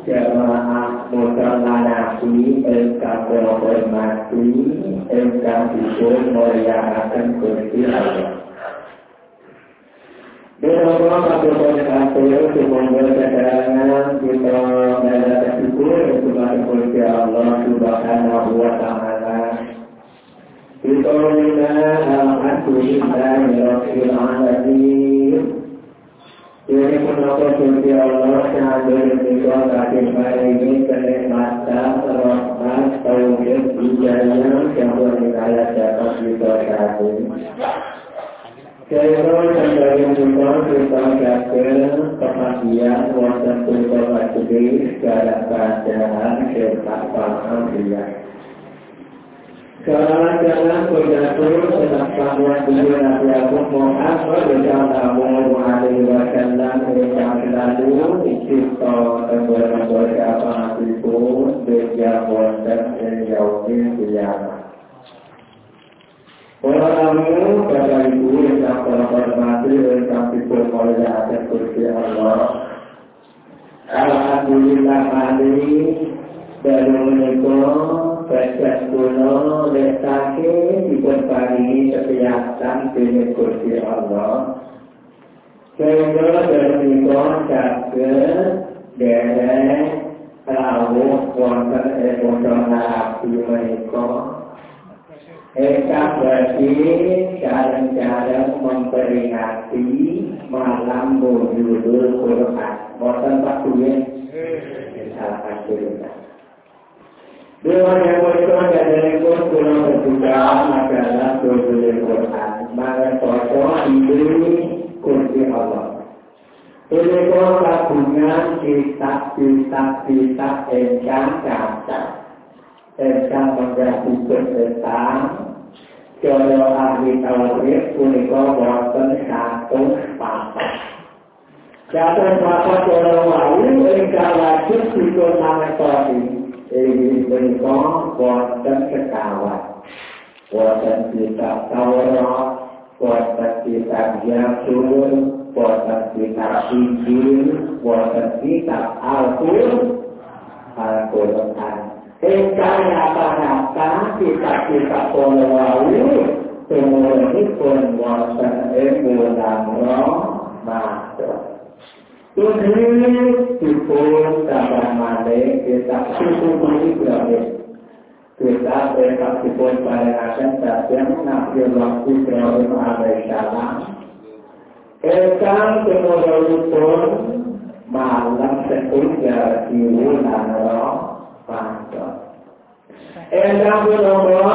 jamaah mutalanafi engkang hormati engkang dipun mulyakaken Gusti Allah. Dewa kabeh kabeh semoga sederhana kita mendapat syukur kepada Gusti Allah Subhanahu wa taala. Kita alhamdulillah rabbil alamin. Ini menapa Gusti Allah sahaja kita kakek ini kenikmatan rahmat taufik hidayah yang berkaya dapat kita kasih. Kaya sampai kita kakek kebahagiaan wonten kita majelis dalam keadaan sehat alhamdulillah. Jalan-jalan berjatuh tentang Nabi Muhammad sallallahu alaihi wasallam yang lalu istiqomah beberapa pun sejak wonten yaumil qiyamah. Orang pada itu yang terhormati yang dipun oleh Gusti Allah. Alhamdulillah hari dari menikah Baca kuno letake diperparingi kesehatan dengan Gusti Allah. Sehingga dari nikah saged derek rawuh wonten emosional menika. Eka berarti cara-cara memperingati malam berjudul Quran. Wonten Pak Duye. Alhamdulillah. Dewa yang berkata dari Quran berbuka adalah berjudul Quran. Maka foto ini Gusti Allah. Ini gabungan kitab-kitab engkang cacat, engkang menjadi tentang cara ahli tauhid punika boten 100 papat. 100 papat cara wau engkang wajib dipun mangertosi. Ini bentuk wonten sekawan, wonten kitab Taurat, wonten kitab Zabur, wonten kitab Injil, wonten kitab Al-Quran. Engkang nyata-nyata kitab-kitab wau semuanya wonten bulan Ramadan. Ini dipun tambah malih kita suku Ibrahim. Kita tetap dipun barengaken dhateng Nabi Ibrahim alaihissalam. Engkang kemudianipun malam setunggal di bulan Ramadan. Engkang punika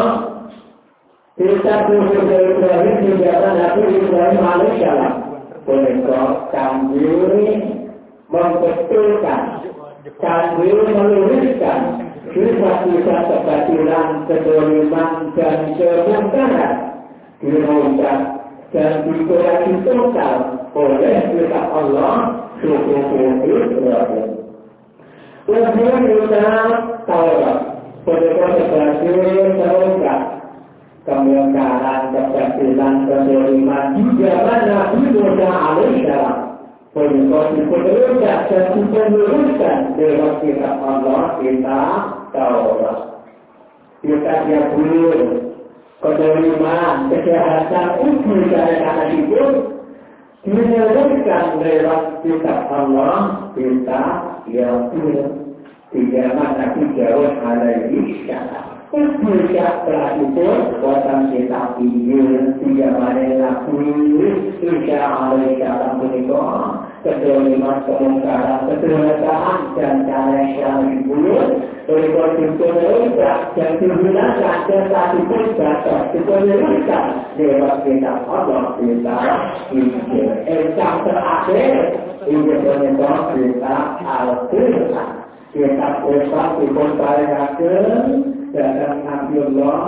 kita suku Ibrahim dijaga Nabi Ibrahim alaihissalam. Punika kangge membetulkan, kangge meluruskan sifat-sifat kebatilan, kedoliman dan kemungkaran dirusak dan dikurangi total oleh kitab Allah Subhanahu Ibrahim. Kemudian kita Taurat, punika sebagai terungkap kemungkaran, kebatilan, kedoliman di zaman Nabi Musa alaihissalam. Punika diperlukan dan diperlukan lewat kitab Allah, kitab Taurat. Kita Zabur, kedoliman, kesehatan, uji dan anak itu diperlukan lewat kitab Allah, kitab Zabur. Di zaman Nabi Daud alaihissalam. Sejak itu, wonten kitab Injil, tiga mana Nabi Isa alaihissalam menikah, kedoliman, kemungkaran, kedurhakaan dan cara yang dibunuh, berikut dan digunakan tetapi pun batas diperlukan lewat kitab Allah, kitab Injil. Yang terakhir, ini menikah kitab Al-Quran. Kitab Quran dipun barengaken datang Nabiullah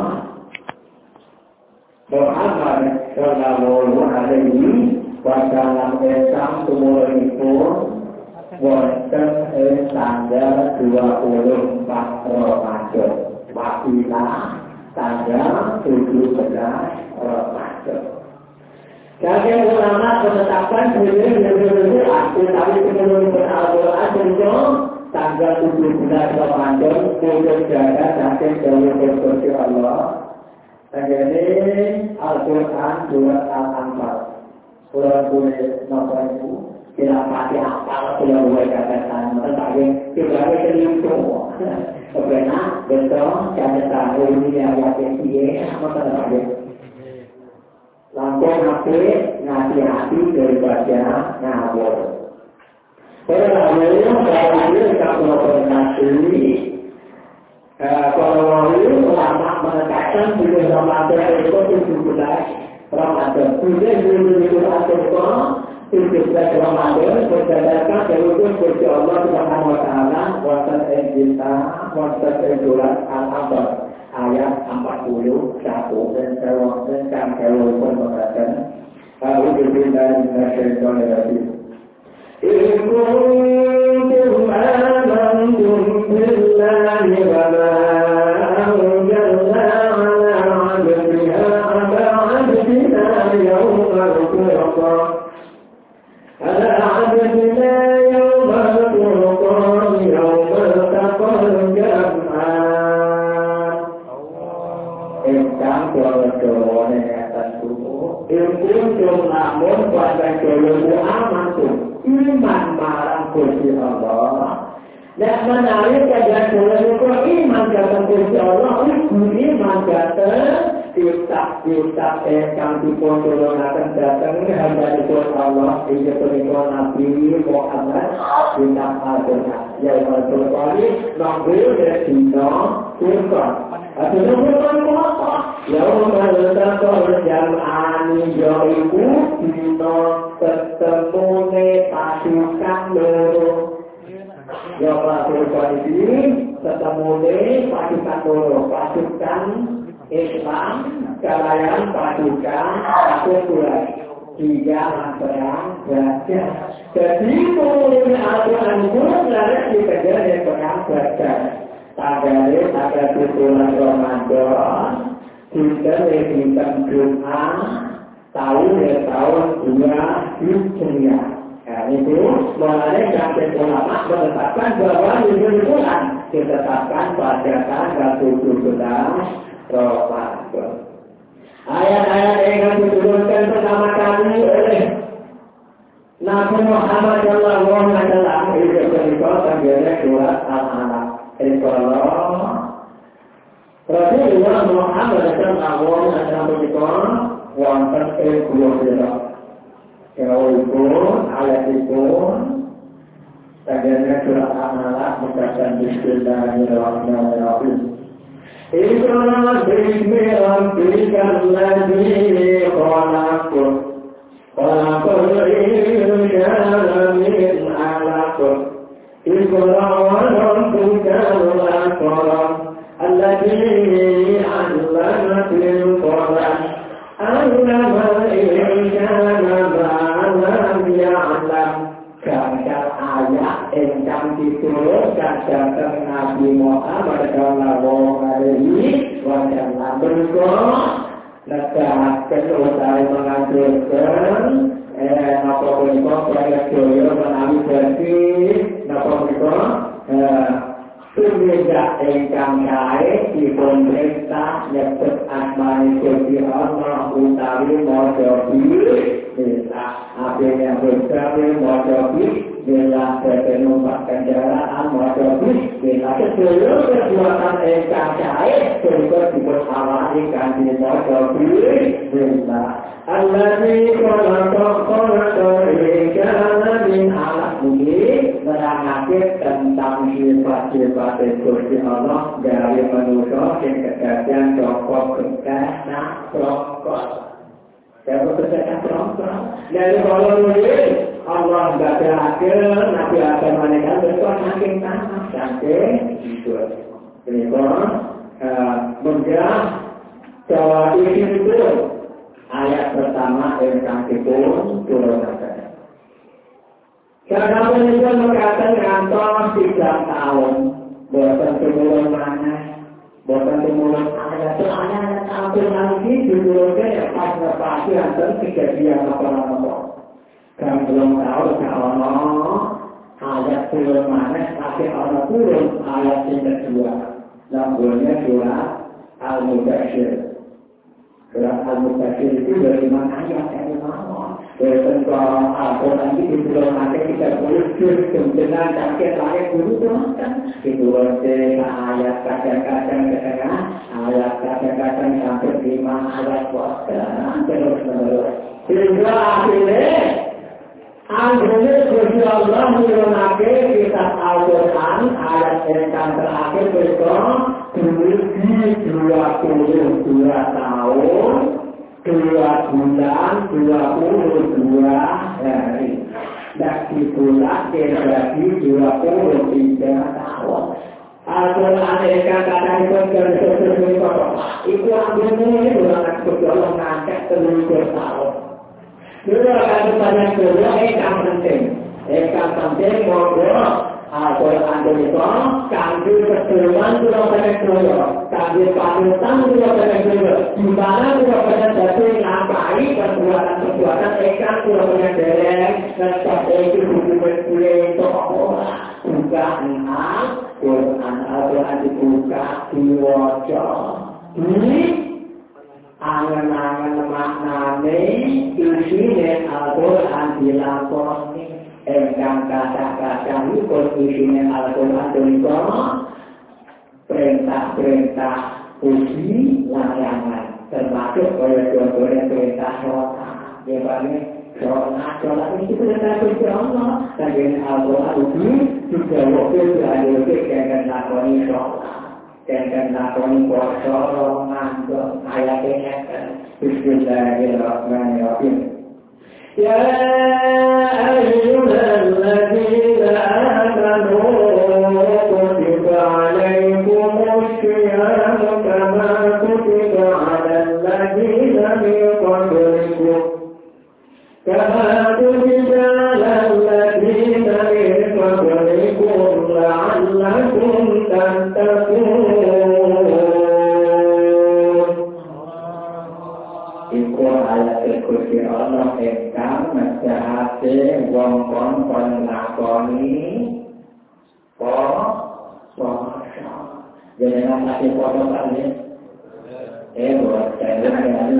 Muhammad sallallahu alaihi wasallam esam tumuripun wonten tanggal 24 Ramadan. Wakilah tanggal 17 Ramadan. Jadi ulama menetapkan sebenarnya arti tapi sebelum Al-Quran itu tanggal 17 Ramadan putus jaga saking dawuh Gusti Allah. Tangene Al-Qur'an surat Al-Anfal. Surat napa itu? Kira pati apa kalau buat katakan tentang kita itu karena betul cara tahu ini yang dia apa tadi langsung ngasih hati daripada ngabur. Kalau ulama mengatakan bulan Ramadan itu 17 Ramadan. Bulan Ramadan berdasarkan kerugian Gusti Allah Subhanahu wa taala wonten ing kita wonten ing surat Al-Anfal ayat 41 dan kawon pun mengatakan a'udzu billahi minasyaitonir rajim. إن كنتم آمنتم بالله وما أنزلنا على عبدنا يوم الفرقان يوم التقى الجمعان. Ingkang dawa ingkang tubuh. Ingkang namun pada keluhu amantum. Iman marang Gusti Allah. Dan menarik pada keluhu iman kata Gusti Allah. Iman kata kitab-kitab yang dipunturunkan datang hadirat Allah. Ini perintah Nabi Muhammad kitab Al-Quran. Yang berkali nampil dari Cina Quran. Akhirnya Quran apa? Yang berkata jam'ani yaitu Cina ketemu pasukan loro. Yang berkata ini ketemu pasukan loro. Pasukan Islam, kalian pasukan Al-Quran. Tiga perang belajar. Jadi mulai Al-Quran itu lalu dikejar dengan perang belajar. Tanggal 7 Ramadan kita melakukan doa tahun 2 Hijriah. Itu mulai dari ulama menetapkan bahwa bulan ditetapkan pada tanggal 17 Ramadan. Ayat-ayat yang diturunkan pertama kali oleh Nabi Muhammad sallallahu alaihi wasallam itu berikut surat Al-Alaq. Insyaallah. Rasulullah Muhammad sallallahu alaihi wasallam berikut wonten ing kula. Kawulipun ayatipun tagene surat Al-Alaq mekaten bismillahirrahmanirrahim. Iqra bismi rabbikal ladzi khalaq. Khalaqal insana min 'alaq. Iqra wa rabbukal akram. Alladzi 'allama bil qalam. 'Allama al-insana ma lam ya'lam. Gambar ayat ingkang diturunkan dhateng Nabi Muhammad sallallahu alaihi wasallam menika nedahaken utawi mengaturken napa punika prayadaya menawi dadi napa punika tumindak ingkang kae dipun perintah nyebut asmane Gusti Allah utawi maca bismillah. Akhirnya berkali maca bismillah numpak kendaraan maca bismillah. Seluruh perbuatan ingkang kae punika dipun awali kanthi maca bismillah. Alladzi khalaqa insana min 'alaq menerangake tentang sifat-sifat Gusti Allah dari manusia yang kejadian rokok bekas rokok. Saya bekerja rokok. Dari kalau ini Allah berkata Nabi Adam menekan betul saking tanah saking itu. Jadi menjadi Jawa itu ayat pertama yang dipun turunkan. Karena penelitian mengatakan kantor 3 tahun, buatan kemudian mana, buatan kemudian ada soalnya hampir lagi diturunkan ya pas pasti antara kejadian apa-apa. Kan belum tahu kalau ayat turun mana, tapi Allah turun ayat yang kedua. Namanya surah Al-Mudaththir. Surah Al-Mudaththir itu dari mana ayat yang mana? Tentang Al-Quran itu belum ada kita boleh dengan sakit ayat dulu kan itu ayat kadang-kadang ayat kadang-kadang sampai 5 ayat terus menerus sehingga akhirnya Gusti Allah menurunkan kitab Al-Quran ayat yang terakhir berikut 22 tahun 2 bulan 22 hari. Dan dibulat jadi 23 tahun. Al-Quran yang kata-kata itu ambilnya itu anak berjolong ngangkat 23 tahun. Dulu akan bertanya kedua, yang penting. Yang penting ngobrol. Al-Quran itu kami pertemuan juga pada kedua, kami panutan juga pada kedua. Di mana juga pada satu ngapai perbuatan ikan juga pada dereng dan seperti itu buku-buku itu buka Al-Quran dibuka diwaca. Ini angan-angan maknane isinya Al-Quran dilakoni. Engkang kata-kata itu isinya Al-Quran itu perintah-perintah uji larangan termasuk oleh perintah sholat. Jadi sholat itu perintah Allah. Dan dengan Al-Quran itu juga waktu itu ada yang lakoni sholat, yang lakoni puasa, ngantuk ayatnya kan. Bismillahirrahmanirrahim. يا أيها الذين آمنوا كتب عليكم الصيام كما كتب على الذين من قبلكم لعلكم تتقون. Iku ayat Gusti Allah ingkang nasihatake wong-wong kon lakoni poso. Jenengan lagi poso kali. Buat saya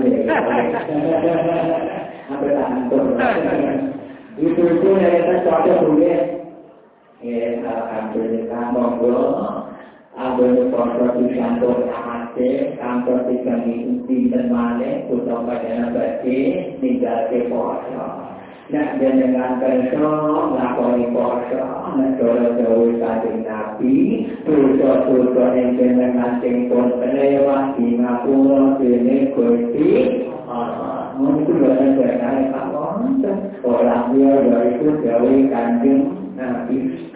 apa tantur. Itu yang kita cocok dulu. Alhamdulillah monggo. Abang poso di kantor amate, kantor di kami dan mana, putar pada nabati, tinggal ke poso. Nak dengan poso, lakoni poso, nak jauh saling nabi, putar yang dengan tingkon pelewat di ngapura ini Gusti. Mungkin banyak sekali kawan, orang dia dari itu jauh kanjeng nabi.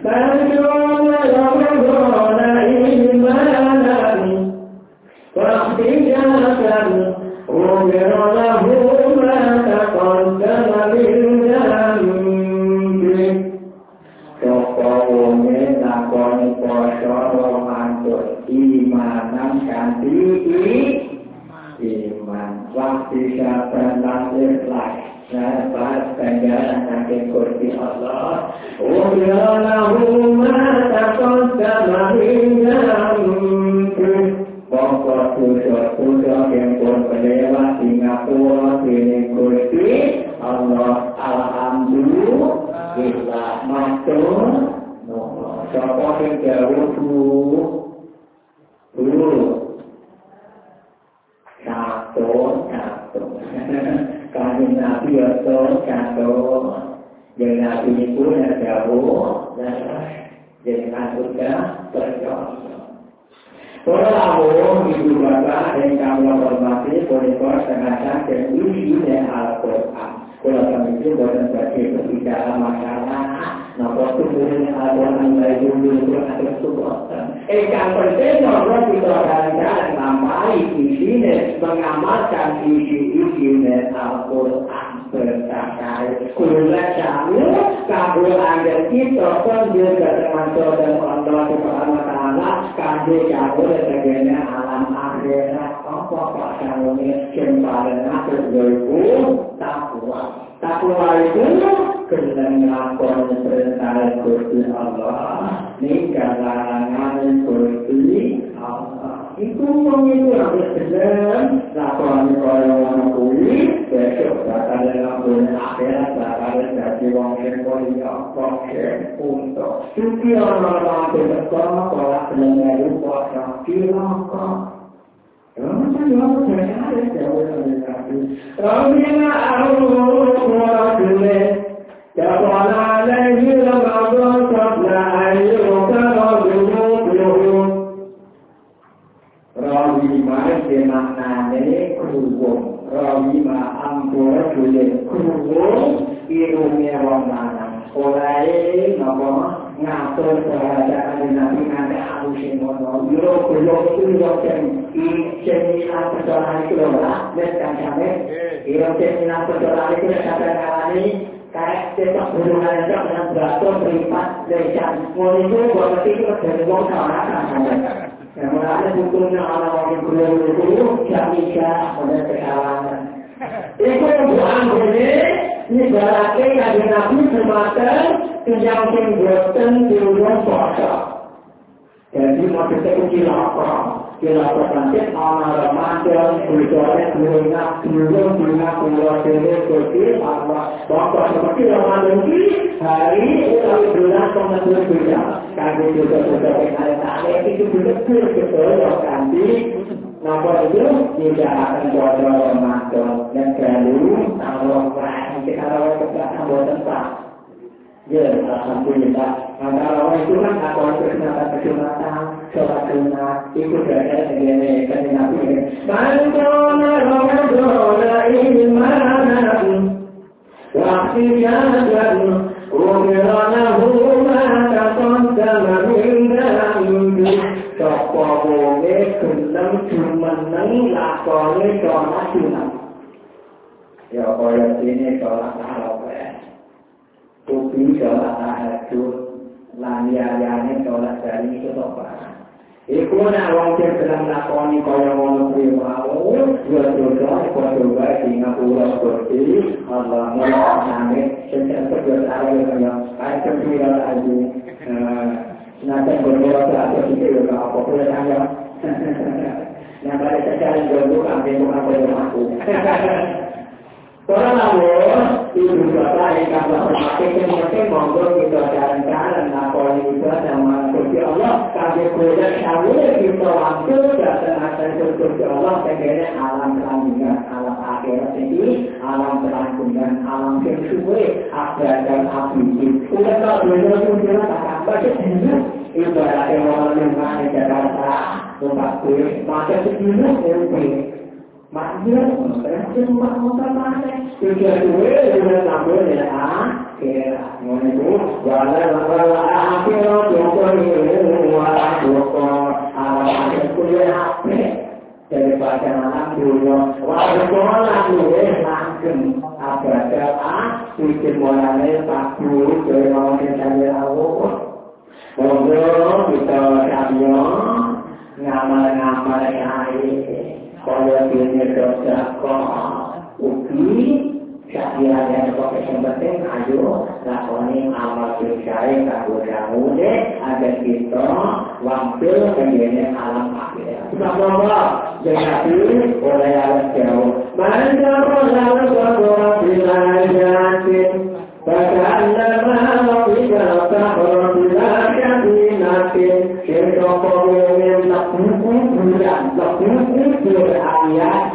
واحتجاجا غفر له ما تقدم من ذنبه. Pokoknya lakoni poso mantul imanan ganti iman. Waktu siapa lahir Sahabat ganjaran dari Gusti Allah. Ujalalahu ma taqaddama min dzambi. Pokok dosa-dosa yang pun berlewat di ngapura ini Gusti Allah. Alhamdulillah matur. Sapa sing jauh satu. Kami Nabi atau contoh yang Nabi itu yang jauh dan dengan sudah berjaya. Para awam ibu bapak yang kami hormati, boleh sengaja dan isi dan Al-Quran. Kalau kami itu boleh bagi berbicara masalah. Nampak tubuhnya Al-Quran lagi dulu ada sesuatu. Yang penting Allah kita dan nampai isinya mengamalkan isi-isinya Al-Quran berkait. Kuliah kamu kabul ada kita pun juga termasuk dan Allah Subhanahu Wa Taala kan Kami jauh dari alam akhirat, apa pasal ini kembali itu takwa. Takwa itu kena melakukan perintah Gusti Allah, nikah larangan Gusti Allah. Itu mengitu harus benar. Lakukan orang kulit, besok bakal dalam akhirat bakal jadi orang yang kuliah untuk suci orang-orang bersekolah kalau benar puasa kilaka. Rabbina a'udzu bika جعل عليه رمضان قبل أن يغفر ذنوبهم Rawima semaknane kruwung, rawima ampura dule kruwung irungnya wong lanang. Olahe napa ngatur keadaan Nabi nate alusin ngono. Yo kulo yo seminar persoalan itu lah, nek kancane. Yo seminar persoalan itu kadang-kadang kayak cetak hubungan yang dengan beratur beripat lecan. Ngono itu buat itu dari wong kawan. Yang ada bukunya orang-orang guru-guru tidak bisa pada kesalahan. Itu bukan ini berarti ada Nabi semacam yang bosan di rumah puasa. Jadi maksudnya itu kilapa nanti orang remaja berjalan belum keluar dari kecil bapak seperti Ramadan ini hari itu bulan Ramadan juga kami juga ada itu betul ganti nomor itu tidak akan buat Ramadan dan lalu kalau kita buat tempat. Ya, alhamdulillah. Kalau itu kan aku kesunatan, sholat sunnah, ikut dari segala kan Nabi. Bantona Ramadan imanan, waqtiyan umranahu ma taqaddama min dhanbi. Sapa wonge gelem jumeneng lakone sholat sunnah. Ya kaya dene sholat tarawih. Tupi sholat tahajud, laniayane sholat dari itu apa? Iku nak wong sing sedang lakoni kaya ngono kuwi mau, dosa dosa sing ngapura Gusti Allah mulane sing terus arep kaya kaya kira aja. Nanti berdoa atau itu apa boleh tanya. Nah, pada saat itu kami bukan aku. Orang awal ibu bapak yang kamu hormati mungkin monggo kita jalan-jalan apa itu sama Gusti Allah kami boleh tahu kita waktu datang Gusti Allah pengen alam selanjutnya alam akhirat ini alam selanjutnya alam kesuwe dan abadi udah tak boleh kita tak baca ibarat orang yang mana Jakarta tempat kulit maka sebelum itu maknanya, berarti rumah mana? Tujuan dua, tujuan satu ya, kira, menurut, walau akhirnya dokter ini, alam kuliah apa? Daripada alam dulu, walau sekolah dulu langsung apa bikin mulanya paku dari orang yang cari awal, ngobrol kita carinya ngamal yang kalau dia dosa kok ugi syariat yang yang penting ayo lakoni amal percaya kagum kamu deh agar kita wakil kemudian alam akhirat. Sebab jadi oleh alam jauh. Manja orang berdoa bila yakin bagaimana kita tak bila yakin kita boleh ayat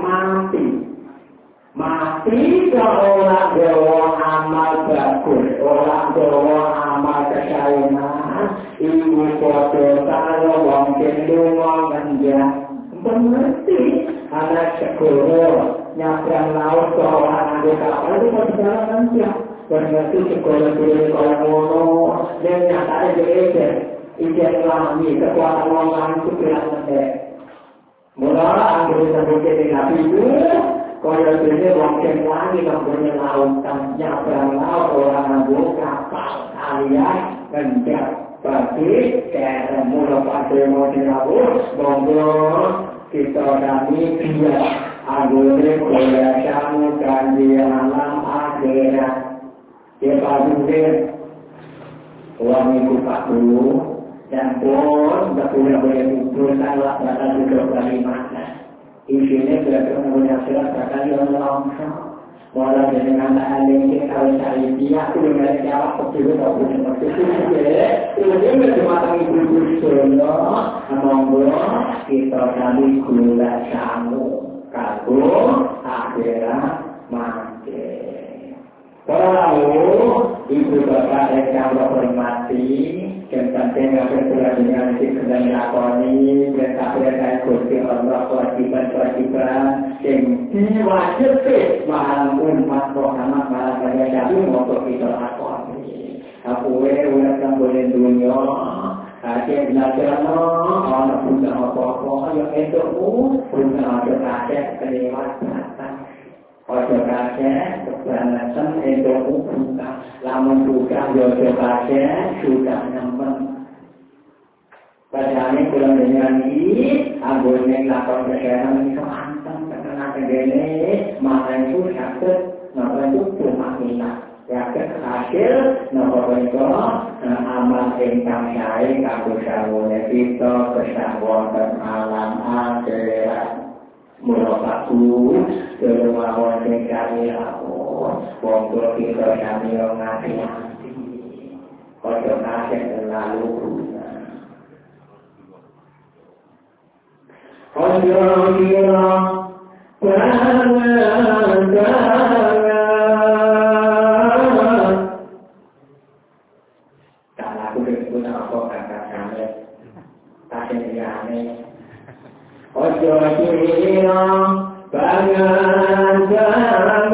mati orang bawa amal bagus orang bawa amal kesayangan ibu foto kalau wong cenderung menjadi mengerti anak sekolah nyabrang laut seorang anak kapal itu perjalanan siap mengerti sekolah dulu kalau ngono dan nyata aja ijen lami kekuatan orang itu kelihatan mula anggur sampai ke Nabi itu kalau dia mungkin lagi mempunyai lautan nyabrang laut orang anggur kapal alias genjak bagi mula pada moderator monggo kita kami biar agone koyamu kanthi alam akhirat ya padune wong iku pakulu dan pun boleh kumpul salah bakal juga bagaimana isinya berarti mengucapkan bakal yang langsung walau dengan alim kita kalau cari dia aku dengan jawab betul betul seperti itu kemudian berjemaah ibu solo monggo kita kali gula samu kagum akhirat mati kalau ibu bapak yang kami hormati dan pentingnya berdoa dengan segala lakoni dan kabar Gusti Allah kewajiban yang diwajibkan malam umat Muhammad malam pada jadi untuk kita lakoni. Aku udah boleh dunia, akhir belajar anak punya apa-apa yang entukmu punya ada kelewatan. Ojo kaget, keberanasan entukmu buka, lamun buka ojo kaget sudah nyaman. Padahal ini kurang dengan ini, anggone lakon kesehatan ini keanteng, karena kegene, maka itu sakit, maka itu cuma minat. Sakit hasil, maka itu amal ingkang syai, kaku sawone kita, kesangguan alam akhirat. Mula paku, terlalu sekali aku, monggo kita kami ngati-ngati, ojo kaget terlalu guna. Ojo kira jangan kalau aku disebut apa kakak kami tak aneh. Ojo kira jangan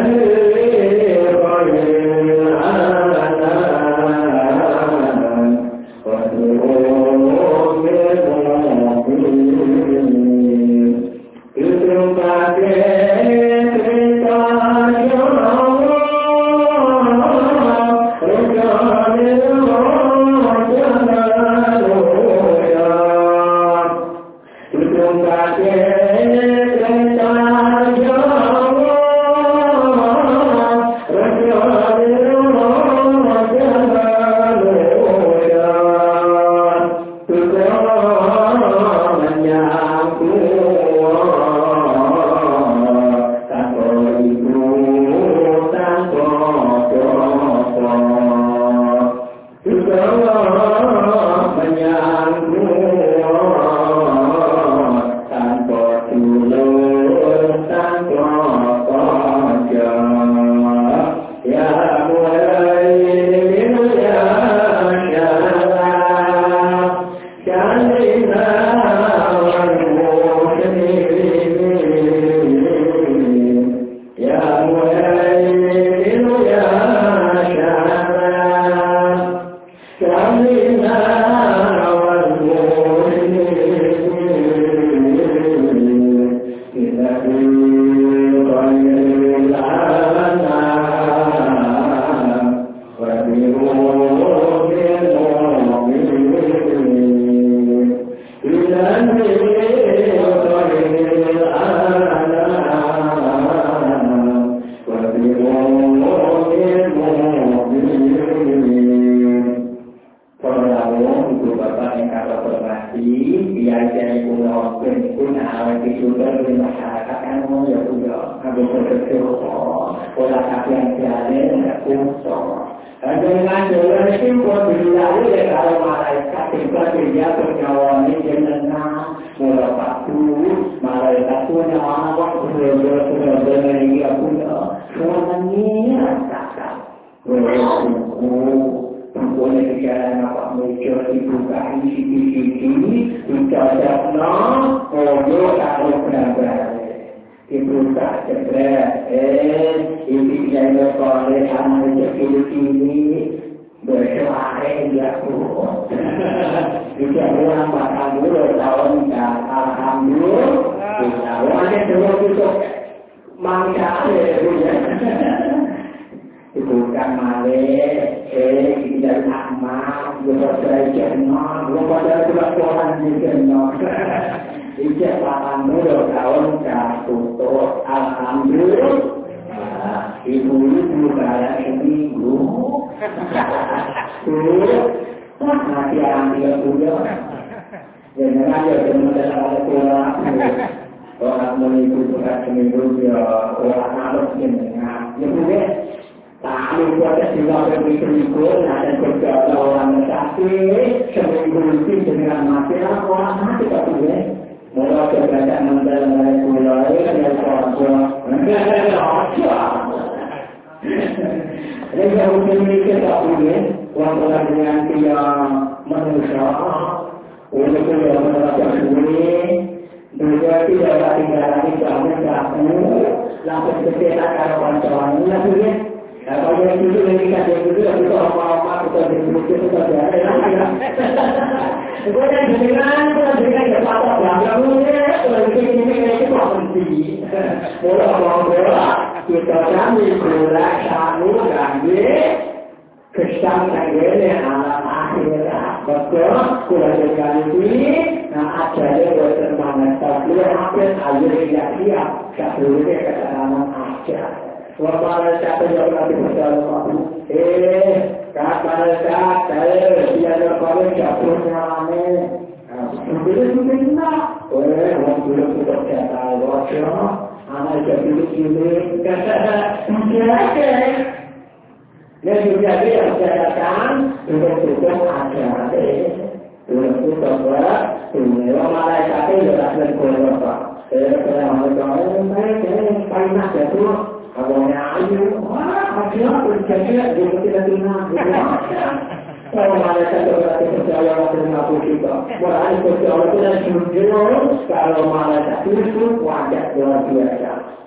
Kalau malaikat itu wajah luar biasa.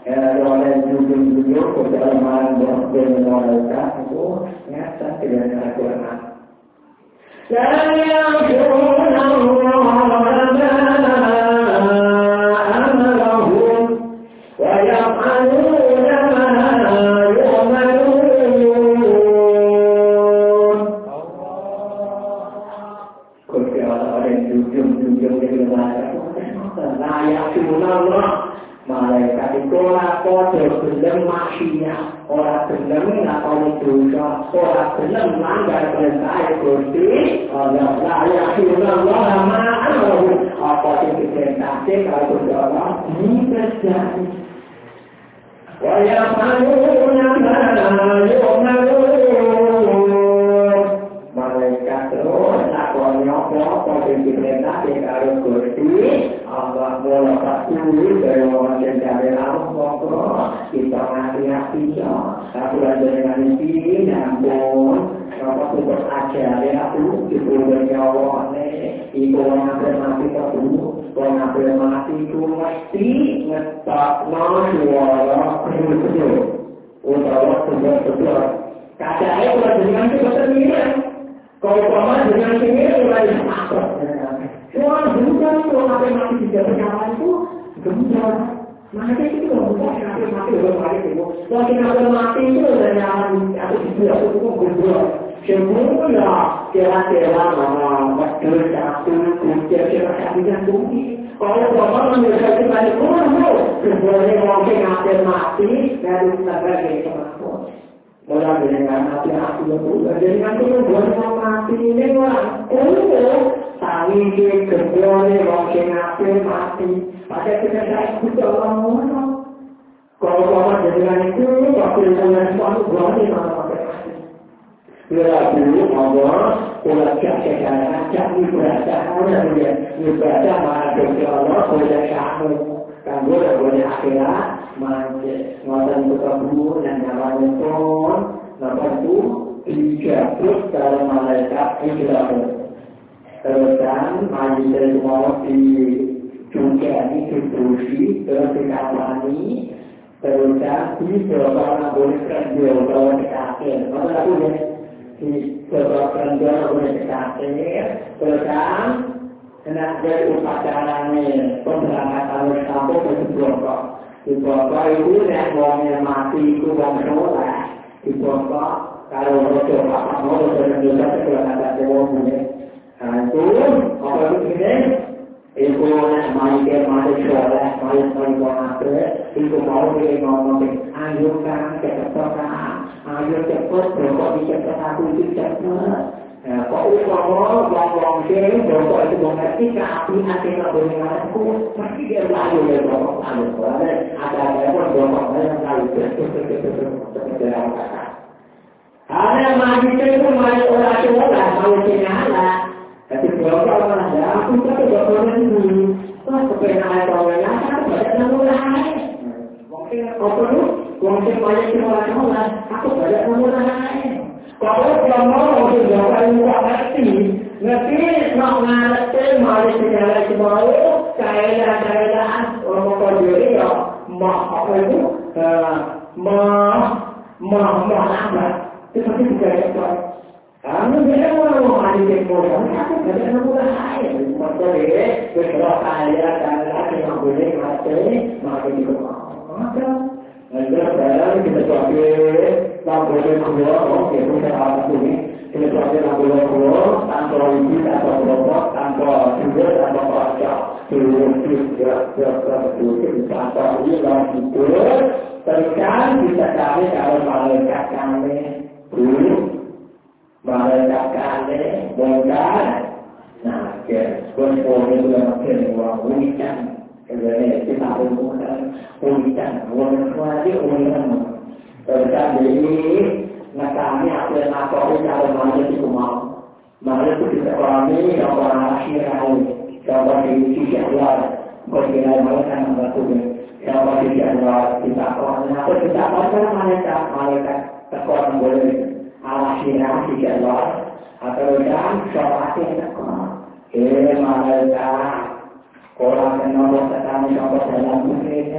oleh jujur-jujur keberamanan dan malaikat itu nyata tidak ada Al-Quran. La ya'tuna Allah amarahum wa yaf'aluna ma yu'marun. Kalau orang yang jujur keberamanan la ya'tuna Allah malaikat itu lapor gelem maksiat, orang gelem ngakoni dosa, orang gelem melanggar perintah Gusti Allah. La ya'tuna ma'ahu apa sing diperintahke karo Gusti Allah dikerjani. Wa yaf'aluna ma yu'marun. Malaikat terus lakoni apa sing diperintahke karo Gusti Allah. Mula patuh dari orang yang dari Allah kita hati-hati aku ada dengan ini namun apa tuh ajar aku dibuat nyawa ibu orang mati aku orang mati itu mesti ngetak suara itu untuk betul kadang itu dengan itu sendiri kalau paman dengan sendiri mulai apa semua bukan kalau mati tidak berjalan itu gembira. Mati itu bukan mati itu. Kalau mati itu dari alam atau itu gembira. Semua kira-kira betul satu kira-kira tinggi. Kalau bapak menyelesaikan balik sebenarnya mungkin mati dari sebagai kemampuan. Mulai dengan hati-hati dengan itu bukan mati ini orang Tali ke keboleh mungkin mati. Pada kita saya ikut orang kalau orang dengan itu waktu dengan suatu boleh mati. Bila dulu Allah ulah cak ibadah ibadah mana Allah boleh kamu kan boleh akhirat manja ngoten ketemu dan namanya pun nomor itu dijabut dalam malaikat Israel. Teruskan maju dari mau dijungkani, dipuji, terus dikawani, teruskan dibawa boleh kerja, bawa ke akhir. Mana aku ya? Dibawa kerja boleh ke akhir, teruskan hendak jadi upacaranya pemberangkatan sampai ke Bogor. Di Bogor itu yang orangnya mati itu orang sholat. Di Bogor kalau bocor apa mau bocor juga kalau ada dewan itu apa itu itu main sholat main itu mau ngomong ayo kan kecepatan ayo cepat berkok cepat aku itu cepat kok ngomong sih berkok itu mengerti api nggak boleh ngaku pasti dia lalu ya berkok ada berkok yang lalu ada maju itu main orang sholat mau tinggalan. Tapi kalau ada, aku tak ada orang ini. Wah, kepentingan orangnya aku banyak namun lain. Mungkin apa tu? Mungkin banyak orang, aku banyak namun lain. Kalau mau jawapan ngerti nak ngerti mari segala semua kaidah orang kau ya, apa itu? Lambat. Tetapi tidak ada. Kamu dia mau mandi orang, aku tidak nak lain. Maksudnya, kalau kaya lagi yang boleh mati di rumah. Maka, dalam kita pakai laporan keluar, okey, kita apa ini? Kita pakai laporan keluar, tanpa izin, tanpa berapa, tanpa juga, tanpa baca. Tanpa ini langsung keluar. Terkan bisa kami kalau malaikat kami malaikat kami bongkar. Nah, berpuluh itu makin orang unikan. Kerana kita bukan unikan, orang lagi unikan. Terkan ini nak kami apa yang kalau malaikat itu mau. Malaikat itu kami orang akhirat, orang di sisi Allah, berkira malaikat membantu. Yang masih dianggap kita apa kita malaikat tekor boleh alasnya dianggap atau dan sholatnya tekor malaikat orang yang nomor kami nomor dalam ini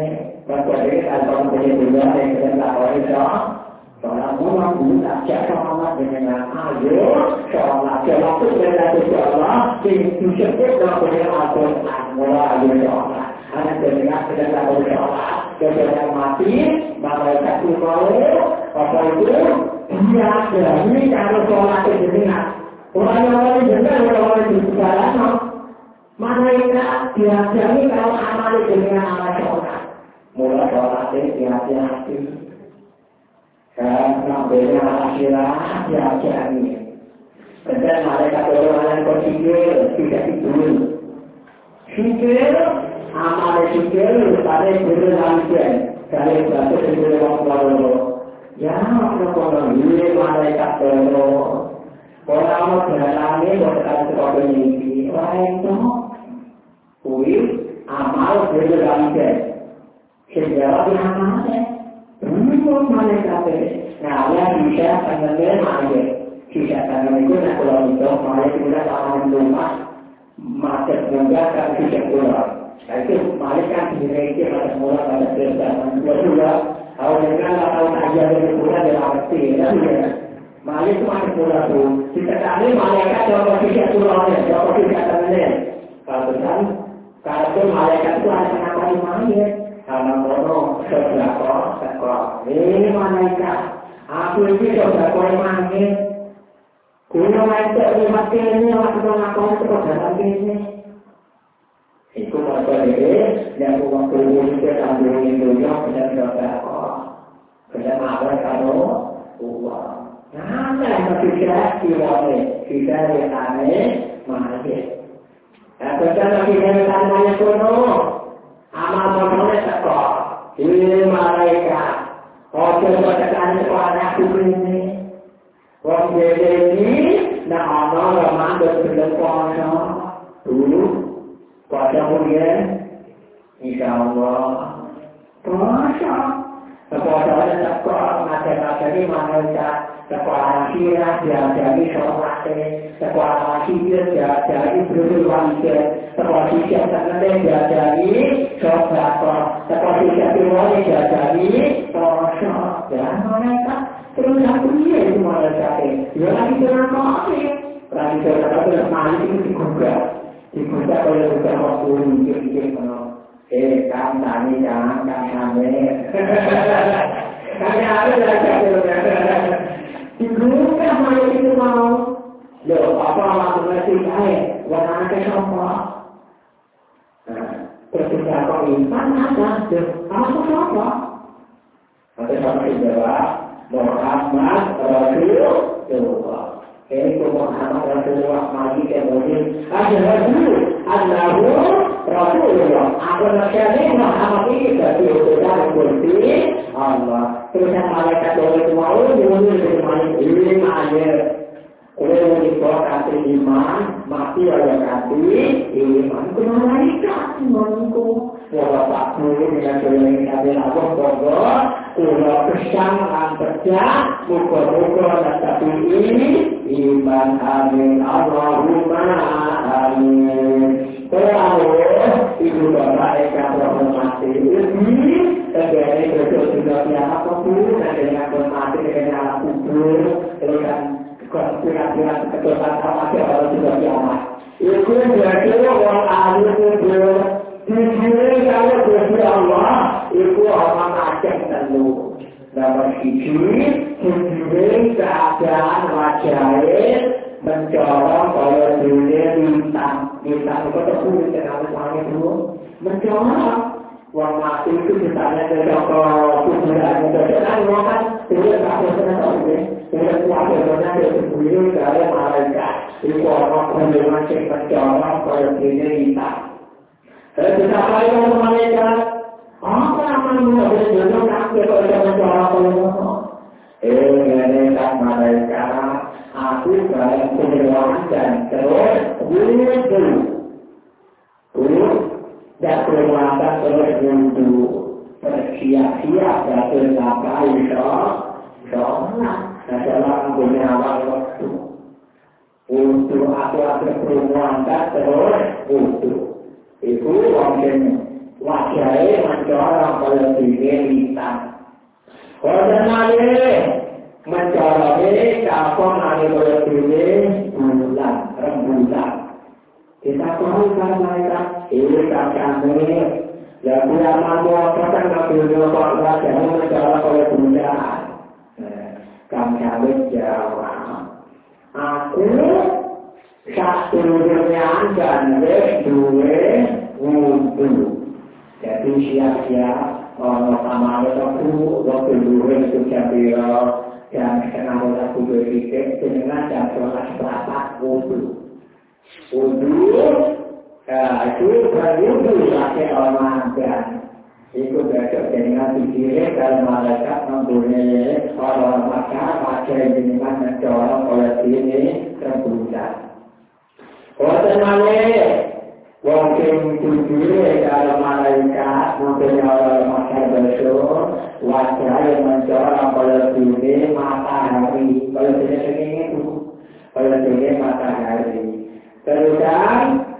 Berarti kalau punya juga yang kita lakukan itu, kalau mau buat cara dengan ayo, kalau itu berarti Allah disebut dengan Al-Quran, mulai dari Allah. Hanya dengan kita lakukan Allah, kita mati, malaikat itu apa itu? Dia dari kalau sholat itu dengan orang-orang juga orang-orang di sekarang, malaikat dia dari kalau amal dengan amal sholat. Mulai sholat hati-hati dan nampaknya akhirat hati-hati. Dan malaikat orang yang berpikir tidak tidur. Pikir amal pikir pada berlangsung dari satu dari waktu ya kalau ini malaikat orang beralami berkata seperti ini orang itu kuih amal berlangsung. Sejauh mana? Belum malaikat Nah, bisa tangannya mana? Bisa tangan itu nak kalau itu malaikat tidak akan rumah macet muda kan bisa pulang. Itu malaikat sendiri itu macet muda macet berjalan dua. Kalau dengan tahu aja dari pulang dia pasti ya. Malaikat macet muda tu. Kita kali malaikat kalau bisa pulangnya, kalau bisa tangannya. Kalau malaikat itu ada kenapa di mana? Karena kono sedekah sedekah. Malaikat, aku ini sedekah mana? Kuno macam ni macam ni, waktu nak itu dalam ini. Itu macam ni, yang waktu kita ambil itu yang kita sedekah. Kita makan kalau uang. Nah, kita kita yang aneh mana? Kita namanya kono. Amal boleh tekor, ini malaikat. Oke, berkaitan dengan aku ini. Waktu ini, nak amal ramah berpuasa dulu, puasa kemudian, insyaallah puasa. Puasa tekor, macam ini malaikat. Sekolah kira jadi sholat, sekolah kira jadi berwajib, sekolah kira jadi sholat, sekolah kira jadi puasa. Dan mereka terus aku dia itu mereka dia lagi kenapa? Lagi kenapa itu digugat oleh beberapa guru mikir kamu tani jangan kamu kami ada belajar. Dibuka malam itu mau, loh apa waktu masih air, warna kesampa. Ketika kau insan ada, apa? Ada sama jawab, Muhammad Rasulullah. Ini Muhammad Rasulullah mati kemudian ada Rasulullah. Apa maksudnya Muhammad ini berarti sudah berarti Allah. Terus malaikat oleh mau diundi dari malaikat ini aja. Oleh dikatakan iman mati oleh kasih iman itu malaikat menunggu. Walau tak boleh dengan jalan yang ada pokok. Kalau pesan kerja muka tapi ini iman amin Allahumma amin. Kalau ibu bapak ikan mati ini terjadi berdoa yang apapun dengan bermati dengan alam kubur dengan konspirasi keturunan apa orang juga kiamat. Itu berarti orang alim kubur dikira kalau berdoa Allah itu orang aceh tentu. Nomor siji keadaan wajahnya mencorong kalau dunia bintang itu terpulih dengan langit dulu mencorong. Wang mati itu misalnya dari kuburan dan kan tidak pernah tahu tidak pernah dari kuburan dari malaikat itu orang kuburan cek mencorong kalau dunia bintang. Kita yang malaikat apa namanya berjodoh nanti kalau mencorong kalau ini kan malaikat aku dalam kemewahan dan terus dan kemewahan terus untuk bersiap-siap dan berlapai sholat dalam beberapa waktu untuk aku ada kemewahan terus untuk itu waktunya wajahnya mencorong kalau diri hitam. Orang lain mencorongnya kapal ada kalau diri bulan, rembulan. Kita tahu kan mereka ini kami yang punya mampu apa ngambil kok wajahnya mencorong kalau bulan. Kami jawab, aku satu dunia dan dua wudhu. Jadi siap-siap orang sama waktu dulu itu jambiro dan kenal lagu berpikir dengan jam 12 berapa wudhu. Wudhu itu berwudhu pakai orang dan itu besok dengan pikirnya kalau malaikat mempunyai orang pakai dengan mencorong oleh sini terbuka. Orang malaikat mungkin tujuh kalau malaikat mempunyai orang pakai besok wajah yang mencorong oleh sini matahari. Kalau sini itu, kalau sini matahari. Teruskan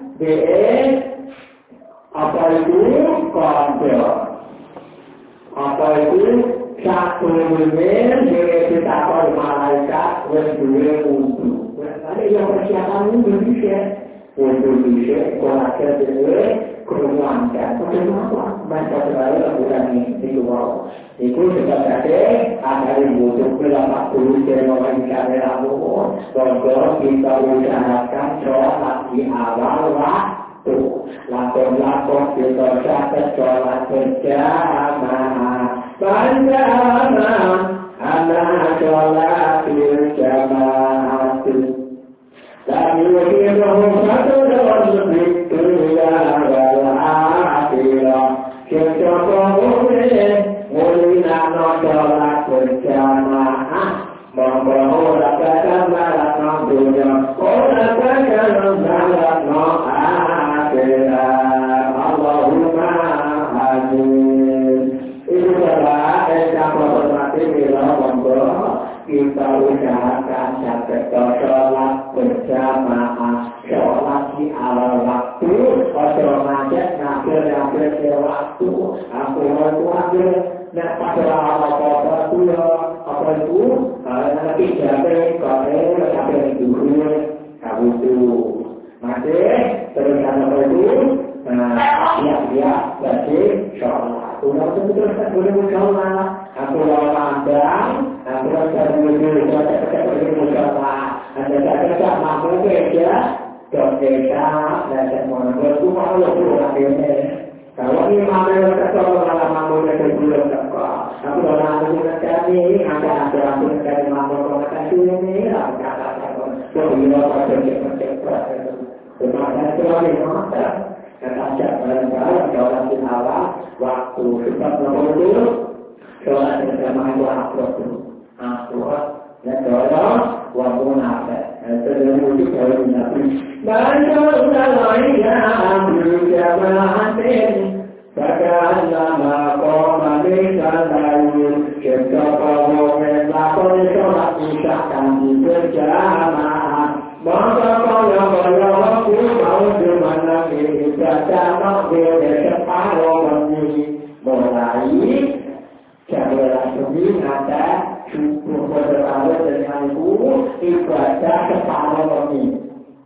apa itu kontrol? Apa itu satu miliar dari kita malaikat berdua untuk. Ada yang persiapan Indonesia, Indonesia kolaknya berdua keruangkan. Bagaimana? Masa terlalu bukan di luar. Itu sebenarnya ada yang butuh berapa puluh orang kamera umum. Kalau kita usahakan sholat di awal waktu. Lakon-lakon kita catat sholat berjamaah. Banjamaah anak sholat berjamaah. Dan yukirahum satu dalam begitu ya wal-akhirah. Kecokohnya mulina no sholat berjamaah. Membahayakan malam no dunia. Olakan malam no Allahumma amin. Itu adalah hormati bila kita usahakan sampai sholat berjamaah, sholat di awal waktu, otomatis nafil di waktu, aku ambil pada awal apa itu, nanti jabe kalau sampai dulu kamu tu. Masih terus apa itu? Siap-siap berarti sholat. Sudah betul sholat. Aku pandang, aku rasa dulu sholat. Ada mampu kerja, desa dan semua berkumpulan itu akhirnya. Kalau ini mampu kerja malah mampu kerja belum tak. Aku dalam kami ada aturan dari mampu kerja ini, kata-kata. Kepada suami mata, ketajak barang-barang sholat di awal waktu sempat berkumpul, sholat bersama waktu dan sholat waktu nafas. Terlalu dari nabi. Banyak lain yang berjamaah Bagaimana kau mandikan lain, kita kau melakukan sholat isyakan di berjamaah. Maka kau yang waktu mau di mana kita jangan beda separuh ini. Mulai cara ini ada cukup berada dengan guru ibadah separuh ini.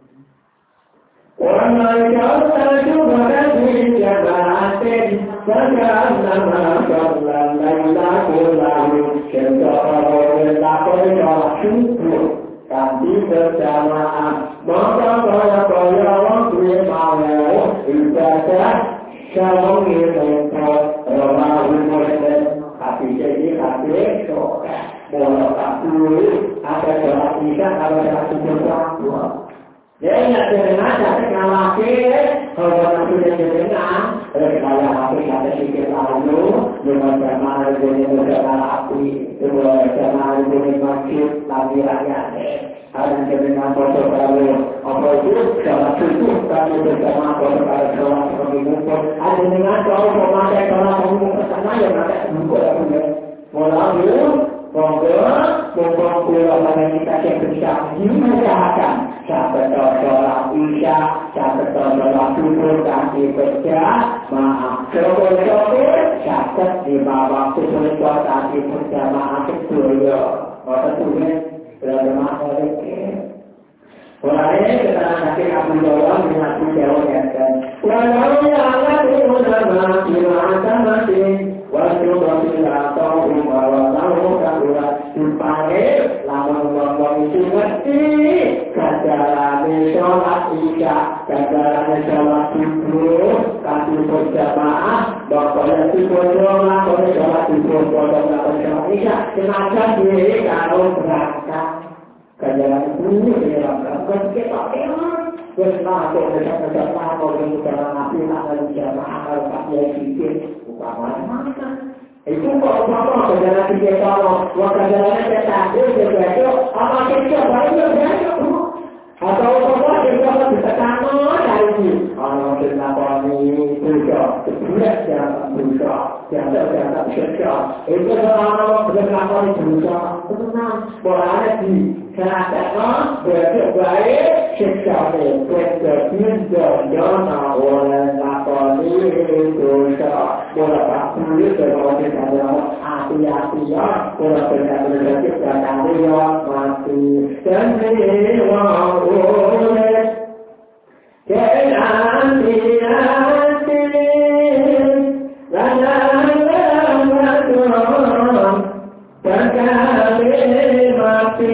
Orang lain juga dari jamaah bagaimana sholat lalu kita melakukan sholat syukur kami berjamaah maka kaya waktu mau ibadah shalom untuk Rasul Muhammad tapi jadi tapi sholat kalau dulu ada sholat isya kalau satu berapa dia ingat dengan ada laki kalau sudah dengan kalau hati ada sikit lalu dengan jamaah dengan jamaah api dengan jamaah dengan masjid lagi rakyatnya ada dengan foto baru apa itu sholat subuh kami bersama foto baru sholat mengumpul ada dengan kalau memakai sholat mengumpul sana yang ada mengumpul mulai membuat kita yang bisa dimuliakan sampai sholat isya, sampai sholat subuh kami berjamaah Syukur-syukur dapat di bawah sesuatu tadi berjamaah kedua. Maka tulis berjamaah lagi. Mulanya keterangan Nabi Abu Dawud mengaku jawabkan. Walau Allah ulama firman mati, waktu bersilah tahu bahwa tahu kabulat dipanggil, lama itu mesti kajaran sholat isya, kajaran sholat subuh, kasih berjamaah, pokoknya subuh sholat, pokoknya sholat subuh, pokoknya sholat isya, sengaja diri kalau berangkat. Kajaran itu dilakukan kita berlaku dengan kalau dengan nabi akan jamaah kalau pakai sikit bukan mana itu kalau apa kajaran kita kalau kajaran kita itu apa kita banyak atau apa kita bisa tahu dari kalau kita ini juga tidak yang ada itu kalau berlaku juga tenang boleh di Karena berbaik sesuatu berjadian dana oleh lakoni dosa boleh kulit berbagai cara hati-hatian boleh berbagai cara mati dan lewat oleh keadilan lana berkali mati.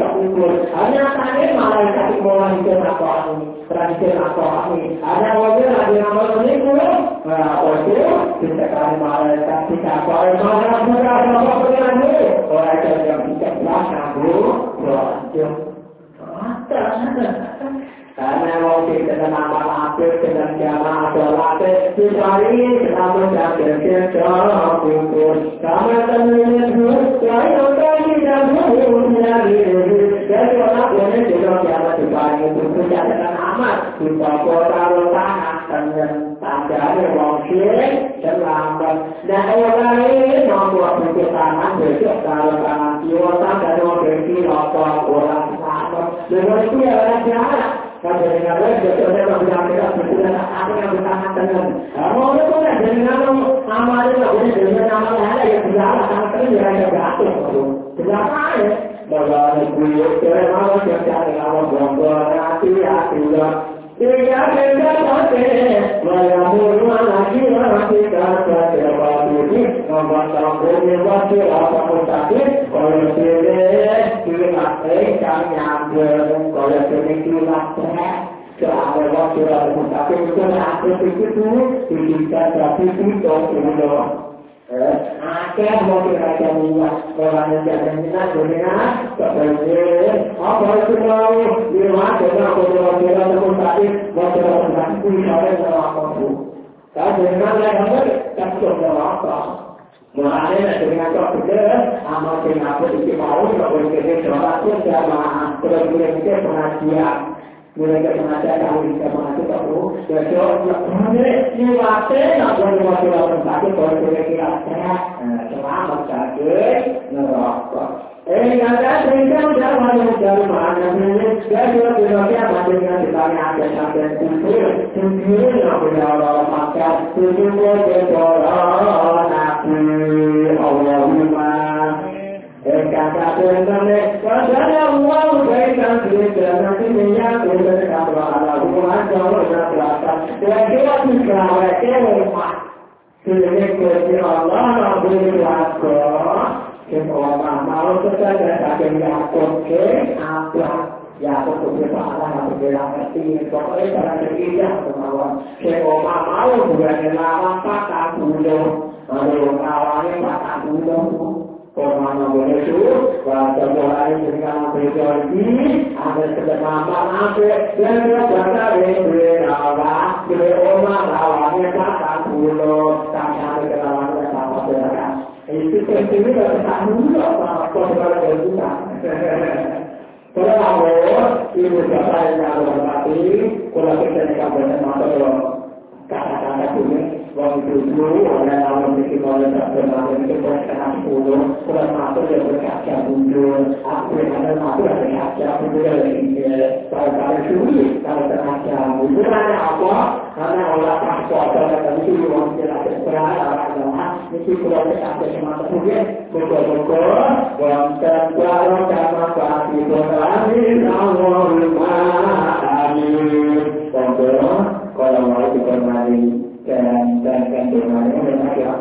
ukur. Hanya tadi malaikat mulai kenapa tradisi apa ini? Ada mobil lagi nama itu, itu kita kali malaikat kita kali mana juga apa pun ini. Orang yang tidak berasa karena mau kita nama apa dengan jamaah sholat dicari selama jam kerja kumpul sama teman itu saya udah tidak mau dari jadi orang boleh juga jamaah dibagi untuk jadikan amat kita kalau tanah dengan tanda yang syirik selamat dan orang lain membuat untuk tanah besok kalau tanah jiwa dan orang berarti orang selamat dengan itu ya orang jahat. Kalau dengan lain, biasanya kalau bilang kita berbulan apa yang bertahan dengan mau itu kan dengan nama itu nggak boleh dengan nama ada yang berjalan sama sekali yang jatuh. Kenapa ya? Bahwa negeri kerana yang cari awal buang hati lah. Tidak beda pakai, walaupun lagi kita terjebak ini, membuat bumi masih apa pun sakit. Kalau tidak kita nyamper, kalau tidak kita soal waktu lalu tapi itu aku itu kita tapi itu dulu. Akhir mau kita buat orang yang jangan dunia seperti apa itu mau lewat dengan orang pun tadi waktu lalu kita apa tu. Kalau dengan lain tak cukup apa. Mulanya dengan kita amal kita itu mau kalau kita sholat pun sama terus kita pengajian. Mereka mengajar kami kita mengajar kamu, besok ini waktu nak boleh waktu orang sakit boleh kira sehat, selamat sakit, neraka. Kata mereka sudah masuk dari mana ini? Dia sudah berbagai macam yang ditanya ada sampai sendiri yang berjalan makan, sendiri berjalan nabi Allahumma. Kata mereka, wajah Allah berikan kita nanti minyak untuk Allah Tuhan jauh dan berasa. Kira-kira kita rumah, kira-kira Allah berkuasa. Orang mau sesuatu yang oke, apa ya aku berpahala aku bilang mesti pokoknya cara kerja kemauan. Orang mau bukan lama patah dulu, lalu awalnya patah dulu. Orang boleh itu, baca mulai dengan berjanji, ada kesempatan apa, dan dia baca dari awal, dari orang awalnya patah dulu, tak ada kenalan sama berapa. Itu pentingnya kalau tak dulu apa kalau berjuang. Kalau awal ibu bapa yang ada berarti, kalau kita nak bersama kata-kata ini. Waktu dulu ada orang bikin orang tak pernah itu berkata sepuluh, kurang masuk dia berkaca mundur, aku yang ada masuk ada kaca mundur dari kalau sulit kalau terkaca mundur ada apa? Karena orang paspor atau itu orang jelas berada orang itu kalau terkaca semata kemudian betul-betul orang terbaru karena pasti berakhir Allahumma amin. Kalau mau dikenali dan dengannya memang ya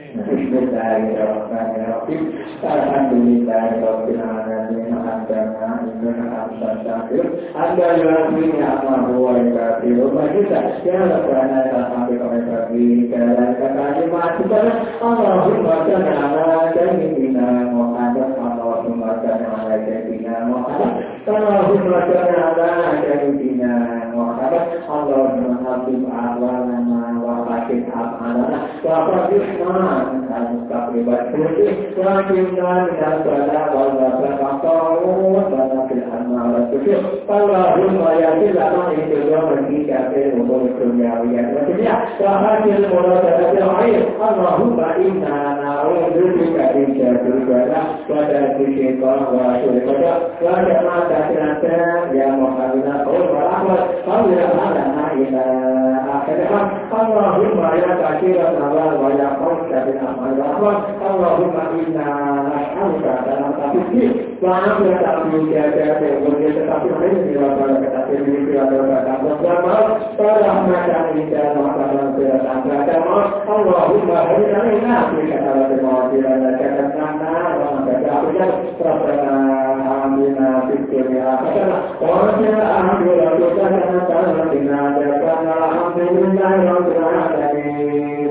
Bismillahirrahmanirrahim. Alhamdulillahirabbil alamin. Hamdana inna hamdan anda yu'minu wa yu'minu majida ya rabbana sampai kami dan kalimat Allahumma salli ala sayyidina Muhammad Allahumma salli ala sayyidina Muhammad Allahumma salli ala sayyidina Muhammad Allahumma hafid a'malana wa hafid a'malana wa hafid al-mustaqbilat wa kinna min al-bala wal barakatuh wa fil amal tufiq Allahumma ya lana intiqam bika fi umur dunya wa dunya wa hadil muradatil air Allahumma inna na'udzu bika min syarril bala wa daril syaitan wa syuril qada wa jama'atan ya muhammadina wa rahmat lana ila akhirah Allahumma ya katsiran wa ya qawta bil amal Allahumma inna nas'aluka dalam tafsir wa amrata bi jadati wa jadati ini adalah kata ini adalah kata rahmatan ila rahmatan Allahumma inna nas'aluka wa amrata bi dunia. Qala alhamdulillah kana ta'ala kana alhamdulillahirabbil alamin.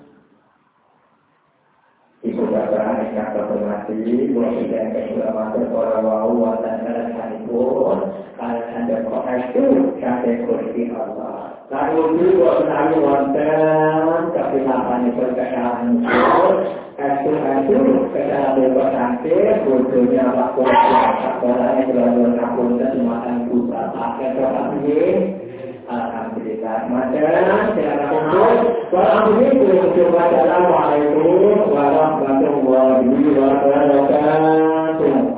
Ibu bapak yang terhormati, Presiden Keselamatan para wau dan sekalipun kalian Anda itu kata kursi Allah. Lalu juga menawi wonten kepilapan perkara itu secara bebas nanti bodohnya waktu orang yang berlalu kampung dan semakan buka pakai tetapi alhamdulillah macam secara kumpul alhamdulillah wassalamualaikum warahmatullahi wabarakatuh.